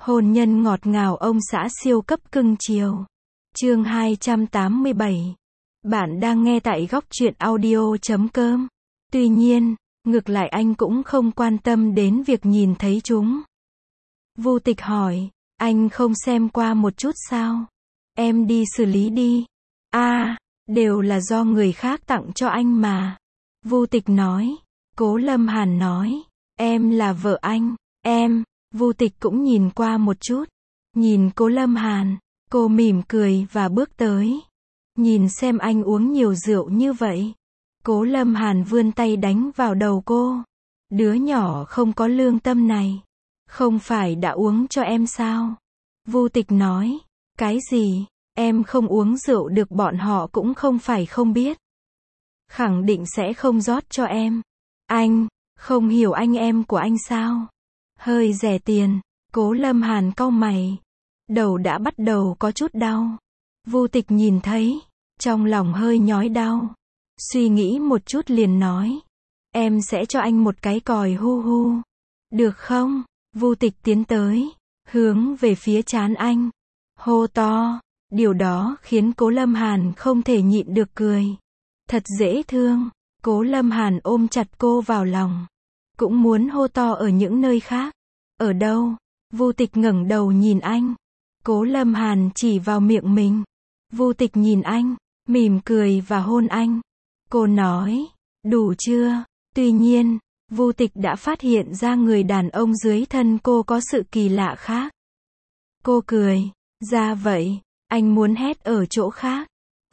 Hôn nhân ngọt ngào ông xã siêu cấp cưng chiều. Chương 287. Bạn đang nghe tại góc truyện audio.com. Tuy nhiên, ngược lại anh cũng không quan tâm đến việc nhìn thấy chúng. Vu Tịch hỏi, anh không xem qua một chút sao? Em đi xử lý đi. Đều là do người khác tặng cho anh mà. Vu Tịch nói. Cố Lâm Hàn nói, em là vợ anh, em. Vu Tịch cũng nhìn qua một chút. Nhìn Cố Lâm Hàn, cô mỉm cười và bước tới. Nhìn xem anh uống nhiều rượu như vậy. Cố Lâm Hàn vươn tay đánh vào đầu cô. Đứa nhỏ không có lương tâm này. Không phải đã uống cho em sao? Vu Tịch nói, cái gì? Em không uống rượu được, bọn họ cũng không phải không biết. Khẳng định sẽ không rót cho em. Anh, không hiểu anh em của anh sao? Hơi rẻ tiền. Cố Lâm Hàn cau mày. Đầu đã bắt đầu có chút đau. Vu Tịch nhìn thấy, trong lòng hơi nhói đau. Suy nghĩ một chút liền nói, em sẽ cho anh một cái còi hu hu. Được không? Vu Tịch tiến tới, hướng về phía trán anh. Hô to. Điều đó khiến Cố Lâm Hàn không thể nhịn được cười. Thật dễ thương. Cố Lâm Hàn ôm chặt cô vào lòng. Cũng muốn hô to ở những nơi khác. Ở đâu? Vu Tịch ngẩng đầu nhìn anh. Cố Lâm Hàn chỉ vào miệng mình. Vu Tịch nhìn anh, mỉm cười và hôn anh. Cô nói, đủ chưa? Tuy nhiên, Vu Tịch đã phát hiện ra người đàn ông dưới thân cô có sự kỳ lạ khác. Cô cười, ra vậy, anh muốn hét ở chỗ khác.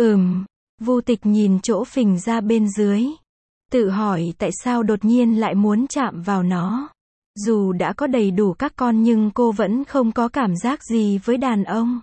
Vu Tịch nhìn chỗ phình ra bên dưới. Tự hỏi tại sao đột nhiên lại muốn chạm vào nó. Dù đã có đầy đủ các con nhưng cô vẫn không có cảm giác gì với đàn ông.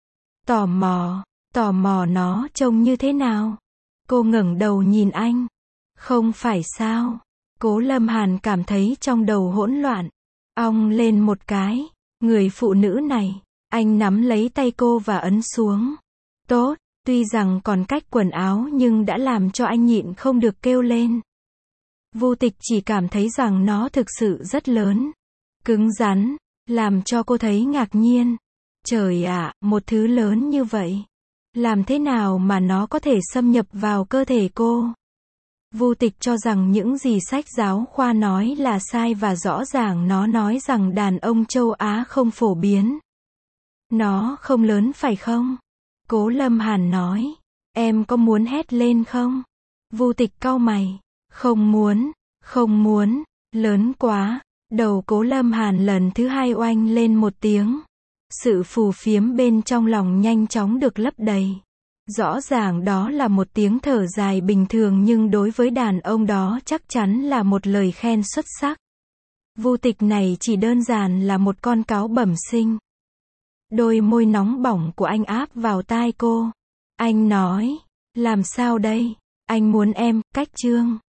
Tò mò nó trông như thế nào. Cô ngẩng đầu nhìn anh. Không phải sao? Cố Lâm Hàn cảm thấy trong đầu hỗn loạn. Ong lên một cái. Người phụ nữ này. Anh nắm lấy tay cô và ấn xuống. Tốt, tuy rằng còn cách quần áo nhưng đã làm cho anh nhịn không được kêu lên. Vu Tịch chỉ cảm thấy rằng nó thực sự rất lớn. Cứng rắn, làm cho cô thấy ngạc nhiên. Trời ạ, một thứ lớn như vậy. Làm thế nào mà nó có thể xâm nhập vào cơ thể cô? Vu Tịch cho rằng những gì sách giáo khoa nói là sai và rõ ràng nó nói rằng đàn ông châu Á không phổ biến. Nó không lớn phải không? Cố Lâm Hàn nói. Em có muốn hét lên không? Vu Tịch cau mày. Không muốn, lớn quá. Đầu Cố Lâm Hàn lần thứ hai oanh lên một tiếng. Sự phù phiếm bên trong lòng nhanh chóng được lấp đầy. Rõ ràng đó là một tiếng thở dài bình thường nhưng đối với đàn ông đó chắc chắn là một lời khen xuất sắc. Vu Tịch này chỉ đơn giản là một con cáo bẩm sinh. Đôi môi nóng bỏng của anh áp vào tai cô. Anh nói, làm sao đây? Anh muốn em, cách chương.